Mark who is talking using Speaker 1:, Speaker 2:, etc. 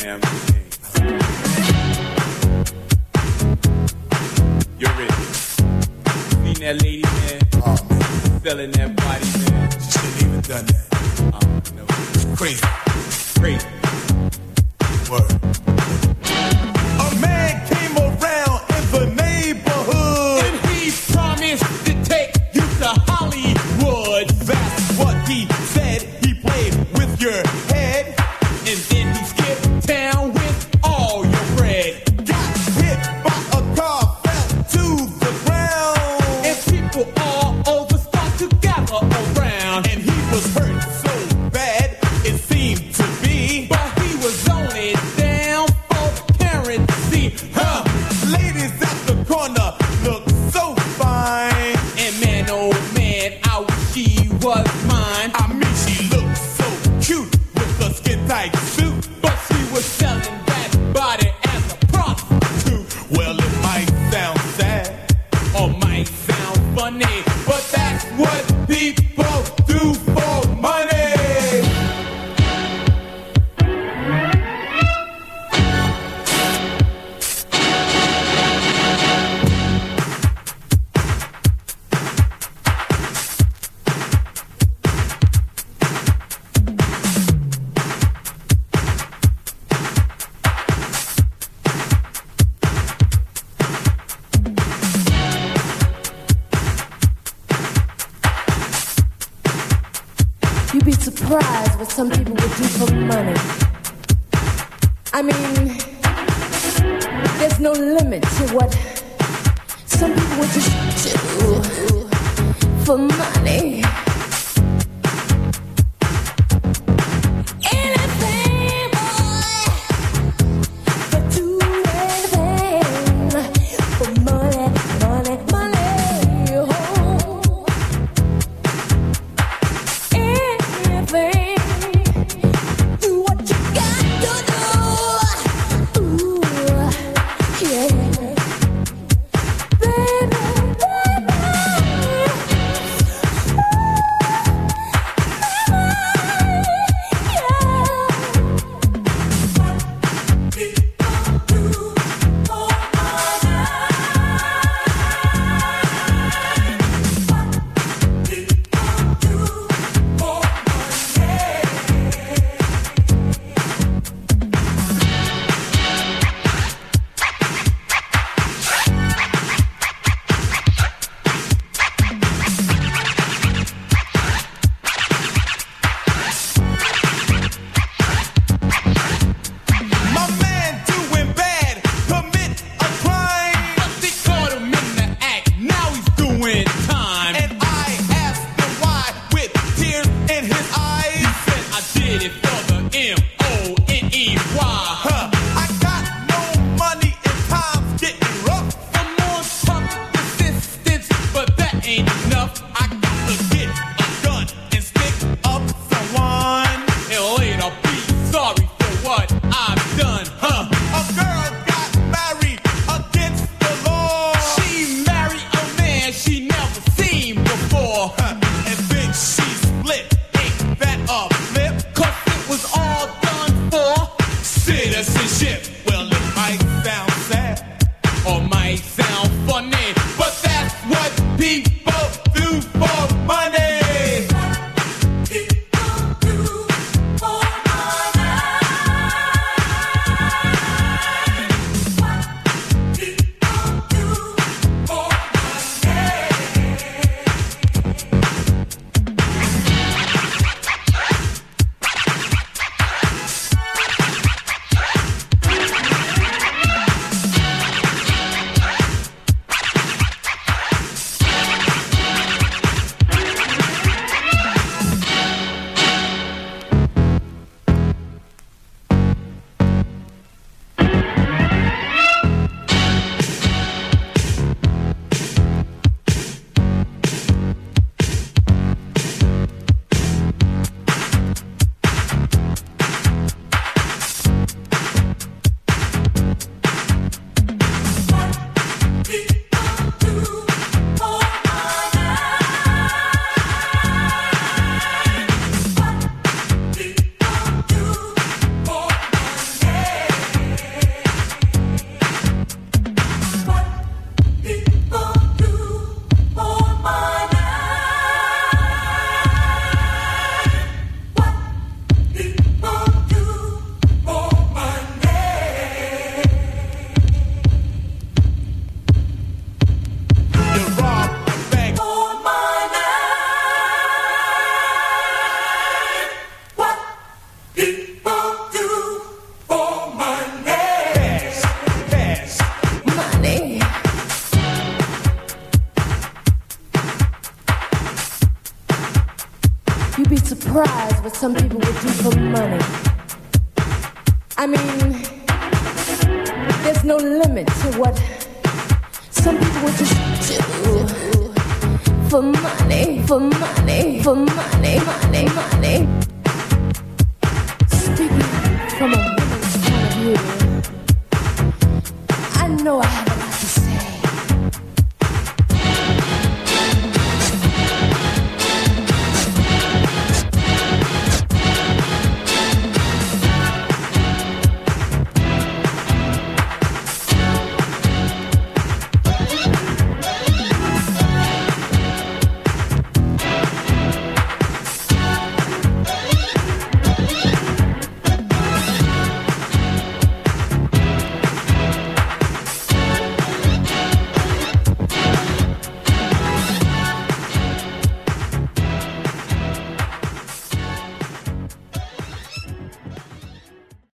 Speaker 1: damn thing. You're rich. Seen that lady, man?
Speaker 2: Oh, man.
Speaker 1: Selling that body, man.
Speaker 2: She shouldn't even done that.
Speaker 1: No.
Speaker 2: Crazy.
Speaker 1: Crazy.
Speaker 2: Word. A man came around in the neighborhood
Speaker 1: And he promised to take you to Hollywood.
Speaker 2: That's what he said. He played with your head.
Speaker 1: And then he skipped town with all your bread.
Speaker 2: Got hit by a car, fell to the ground.
Speaker 1: And people all over start to gather around.
Speaker 2: And he was hurt so bad, it seemed to be.
Speaker 1: But he was on it down for currency.
Speaker 2: Huh? Ladies at the corner look so fine.
Speaker 1: And man, oh man, I wish she was mine.
Speaker 2: I mean, she looked so cute with a skin tight suit.
Speaker 1: But she was selling that body as a prostitute.
Speaker 2: Well, it might sound sad.
Speaker 1: Or might sound funny, but that's what people do for money.
Speaker 3: You'd be surprised what some people would do for money. I mean, there's no limit to what some people would just do for money. Anything, boy, but do anything for money, money, money. Oh. Do what you got to do. Ooh, yeah, baby, baby. would do for money. I mean, there's no limit to what some people would just do for money, for money, for money, money, money. Speaking from a woman's point of view, I know I have a